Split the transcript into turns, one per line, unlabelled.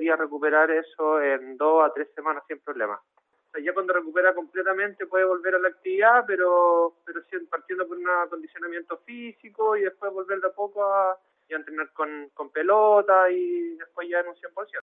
podría recuperar eso en 2 a 3 semanas sin problema. O sea, ya cuando recupera completamente puede volver a la actividad, pero partiendo por un acondicionamiento físico y después volver de a poco a entrenar con pelota y después ya en un 100%.